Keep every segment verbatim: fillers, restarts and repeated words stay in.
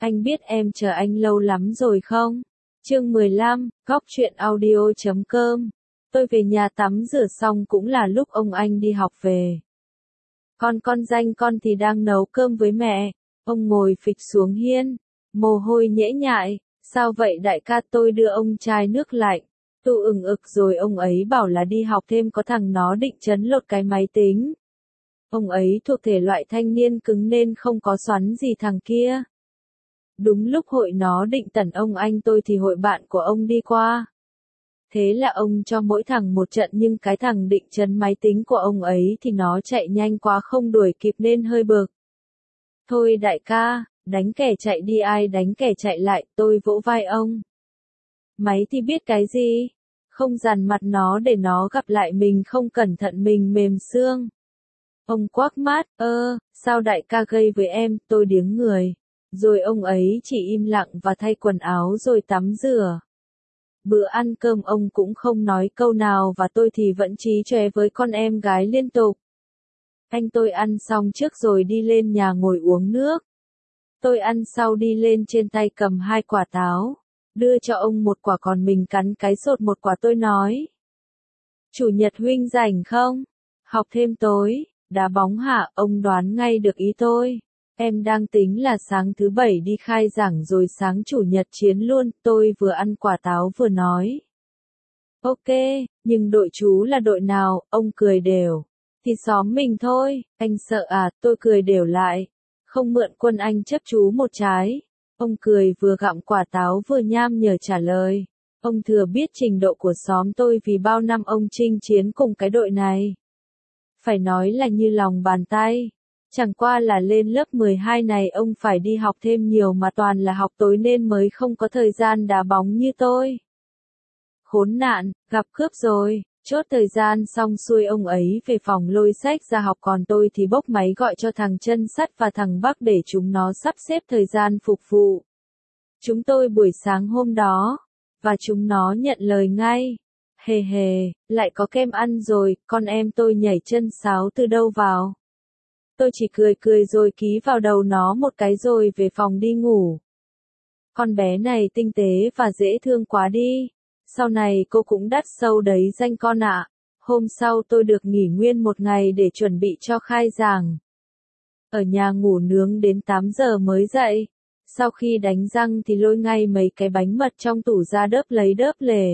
Anh biết em chờ anh lâu lắm rồi không? Chương mười lăm, góc truyện audio chấm com. Tôi về nhà tắm rửa xong cũng là lúc ông anh đi học về. Con con danh con thì đang nấu cơm với mẹ. Ông ngồi phịch xuống hiên, mồ hôi nhễ nhại. Sao vậy đại ca? Tôi đưa ông chai nước lạnh. Tu ừng ực rồi ông ấy bảo là đi học thêm có thằng nó định trấn lột cái máy tính. Ông ấy thuộc thể loại thanh niên cứng nên không có xoắn gì thằng kia. Đúng lúc hội nó định tẩn ông anh tôi thì hội bạn của ông đi qua. Thế là ông cho mỗi thằng một trận nhưng cái thằng định trấn máy tính của ông ấy thì nó chạy nhanh quá không đuổi kịp nên hơi bực. Thôi đại ca, đánh kẻ chạy đi, ai đánh kẻ chạy lại, tôi vỗ vai ông. Máy thì biết cái gì? Không dằn mặt nó để nó gặp lại mình không cẩn thận mình mềm xương. Ông quắc mát, ơ, sao đại ca gây với em, tôi điếng người. Rồi ông ấy chỉ im lặng và thay quần áo rồi tắm rửa. Bữa ăn cơm ông cũng không nói câu nào và tôi thì vẫn chí chóe với con em gái liên tục. Anh tôi ăn xong trước rồi đi lên nhà ngồi uống nước. Tôi ăn sau đi lên trên tay cầm hai quả táo. Đưa cho ông một quả còn mình cắn cái sột một quả. Tôi nói. Chủ nhật huynh rảnh không? Học thêm tối, đá bóng hả? Ông đoán ngay được ý tôi. Em đang tính là sáng thứ bảy đi khai giảng rồi sáng chủ nhật chiến luôn. Tôi vừa ăn quả táo vừa nói. Ok, nhưng đội chú là đội nào? Ông cười đều. Thì xóm mình thôi. Anh sợ à? Tôi cười đều lại. Không mượn quân anh chấp chú một trái. Ông cười vừa gặm quả táo vừa nham nhở trả lời. Ông thừa biết trình độ của xóm tôi vì bao năm ông chinh chiến cùng cái đội này. Phải nói là như lòng bàn tay. Chẳng qua là lên lớp mười hai này ông phải đi học thêm nhiều mà toàn là học tối nên mới không có thời gian đá bóng như tôi. Khốn nạn, gặp cướp rồi. Chốt thời gian xong xuôi ông ấy về phòng lôi sách ra học còn tôi thì bốc máy gọi cho thằng Chân Sắt và thằng Bắc để chúng nó sắp xếp thời gian phục vụ. Chúng tôi buổi sáng hôm đó, và chúng nó nhận lời ngay. Hề hề, lại có kem ăn rồi, con em tôi nhảy chân sáo từ đâu vào. Tôi chỉ cười cười rồi ký vào đầu nó một cái rồi về phòng đi ngủ. Con bé này tinh tế và dễ thương quá đi. Sau này cô cũng đắt sâu đấy danh con ạ. Hôm sau tôi được nghỉ nguyên một ngày để chuẩn bị cho khai giảng. Ở nhà ngủ nướng đến tám giờ mới dậy. Sau khi đánh răng thì lôi ngay mấy cái bánh mật trong tủ ra đớp lấy đớp lề.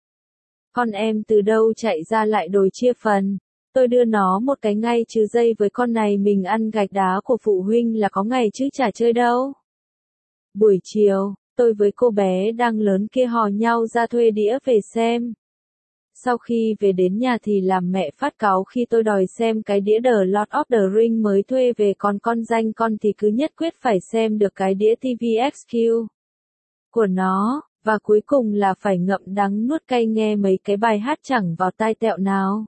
Con em từ đâu chạy ra lại đòi chia phần. Tôi đưa nó một cái ngay chứ dây với con này mình ăn gạch đá của phụ huynh là có ngày chứ chả chơi đâu. Buổi chiều, tôi với cô bé đang lớn kia hò nhau ra thuê đĩa về xem. Sau khi về đến nhà thì làm mẹ phát cáu khi tôi đòi xem cái đĩa The Lord of the Rings mới thuê về còn con danh con thì cứ nhất quyết phải xem được cái đĩa ti vi ích quy của nó, và cuối cùng là phải ngậm đắng nuốt cay nghe mấy cái bài hát chẳng vào tai tẹo nào.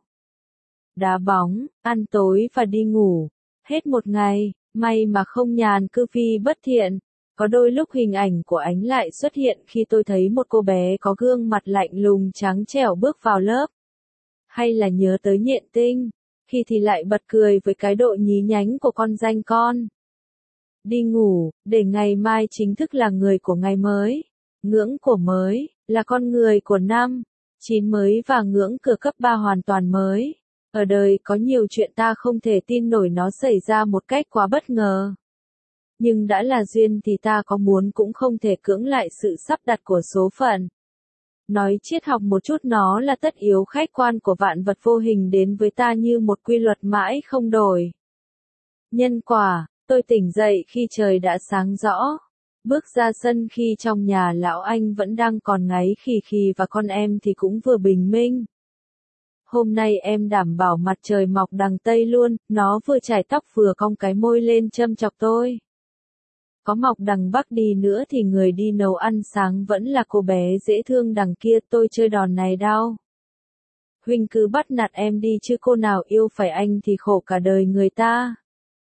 Đá bóng, ăn tối và đi ngủ. Hết một ngày, may mà không nhàn cư phi bất thiện. Có đôi lúc hình ảnh của Ánh lại xuất hiện khi tôi thấy một cô bé có gương mặt lạnh lùng trắng trẻo bước vào lớp. Hay là nhớ tới Nhện Tinh, khi thì lại bật cười với cái độ nhí nhánh của con danh con. Đi ngủ, để ngày mai chính thức là người của ngày mới. Ngưỡng của mới, là con người của năm, chín mới và ngưỡng cửa cấp ba hoàn toàn mới. Ở đời có nhiều chuyện ta không thể tin nổi nó xảy ra một cách quá bất ngờ. Nhưng đã là duyên thì ta có muốn cũng không thể cưỡng lại sự sắp đặt của số phận. Nói triết học một chút nó là tất yếu khách quan của vạn vật vô hình đến với ta như một quy luật mãi không đổi. Nhân quả, tôi tỉnh dậy khi trời đã sáng rõ. Bước ra sân khi trong nhà lão anh vẫn đang còn ngáy khì khì và con em thì cũng vừa bình minh. Hôm nay em đảm bảo mặt trời mọc đằng Tây luôn, nó vừa chải tóc vừa cong cái môi lên châm chọc tôi. Có mọc đằng Bắc đi nữa thì người đi nấu ăn sáng vẫn là cô bé dễ thương đằng kia, tôi chơi đòn này đau. Huynh cứ bắt nạt em đi chứ cô nào yêu phải anh thì khổ cả đời người ta.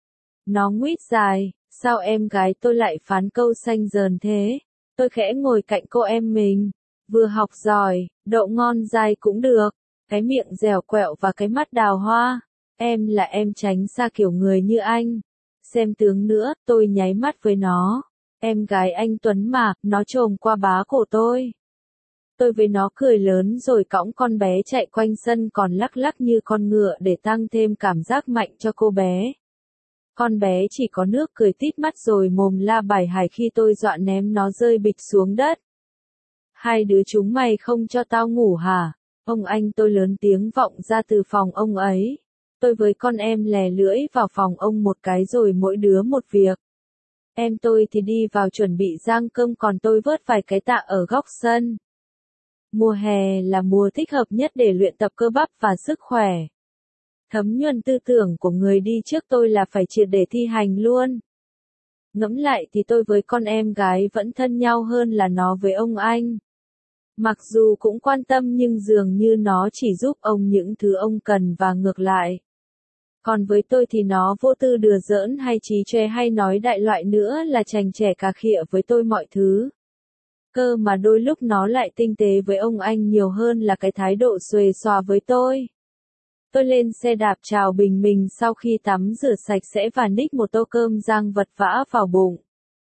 Nó nguýt dài, sao em gái tôi lại phán câu xanh dờn thế? Tôi khẽ ngồi cạnh cô em mình, vừa học giỏi, đậu ngon dai cũng được, cái miệng dẻo quẹo và cái mắt đào hoa. Em là em tránh xa kiểu người như anh. Xem tướng nữa, tôi nháy mắt với nó. Em gái anh Tuấn mà, nó chồm qua bá cổ tôi. Tôi với nó cười lớn rồi cõng con bé chạy quanh sân còn lắc lắc như con ngựa để tăng thêm cảm giác mạnh cho cô bé. Con bé chỉ có nước cười tít mắt rồi mồm la bài hài khi tôi dọa ném nó rơi bịch xuống đất. Hai đứa chúng mày không cho tao ngủ hả? Ông anh tôi lớn tiếng vọng ra từ phòng ông ấy. Tôi với con em lè lưỡi vào phòng ông một cái rồi mỗi đứa một việc. Em tôi thì đi vào chuẩn bị rang cơm còn tôi vớt vài cái tạ ở góc sân. Mùa hè là mùa thích hợp nhất để luyện tập cơ bắp và sức khỏe. Thấm nhuần tư tưởng của người đi trước tôi là phải triệt để thi hành luôn. Ngẫm lại thì tôi với con em gái vẫn thân nhau hơn là nó với ông anh. Mặc dù cũng quan tâm nhưng dường như nó chỉ giúp ông những thứ ông cần và ngược lại. Còn với tôi thì nó vô tư đùa giỡn hay trí chóe hay nói đại loại nữa là chành chẻ cà khịa với tôi mọi thứ. Cơ mà đôi lúc nó lại tinh tế với ông anh nhiều hơn là cái thái độ xuề xòa với tôi. Tôi lên xe đạp chào bình minh sau khi tắm rửa sạch sẽ và ních một tô cơm rang vật vã vào bụng.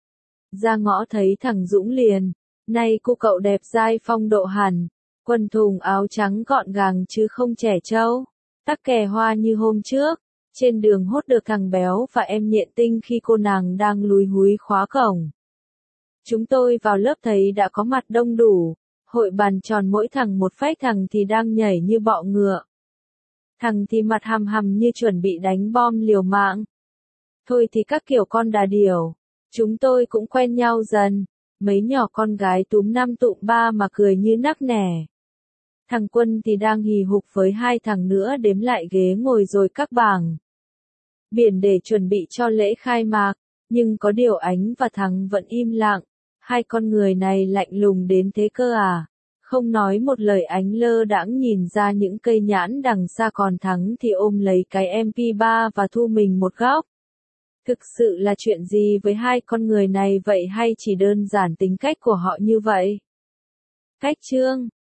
Ra ngõ thấy thằng Dũng liền. Này cô cậu đẹp dai phong độ hẳn. Quần thùng áo trắng gọn gàng chứ không trẻ trâu. Tắc kè hoa như hôm trước. Trên đường hốt được thằng béo và em Nhện Tinh khi cô nàng đang lúi húi khóa cổng. Chúng tôi vào lớp thấy đã có mặt đông đủ. Hội bàn tròn mỗi thằng một phách, thằng thì đang nhảy như bọ ngựa. Thằng thì mặt hầm hầm như chuẩn bị đánh bom liều mạng. Thôi thì các kiểu con đà điểu. Chúng tôi cũng quen nhau dần. Mấy nhỏ con gái túm năm tụm ba mà cười như nắc nẻ. Thằng Quân thì đang hì hục với hai thằng nữa đếm lại ghế ngồi rồi các bảng biển để chuẩn bị cho lễ khai mạc. Nhưng có điều Ánh và Thắng vẫn im lặng. Hai con người này lạnh lùng đến thế cơ à? Không nói một lời, Ánh lơ đãng nhìn ra những cây nhãn đằng xa, còn Thắng thì ôm lấy cái em pê ba và thu mình một góc. Thực sự là chuyện gì với hai con người này vậy, hay chỉ đơn giản tính cách của họ như vậy? Cách chương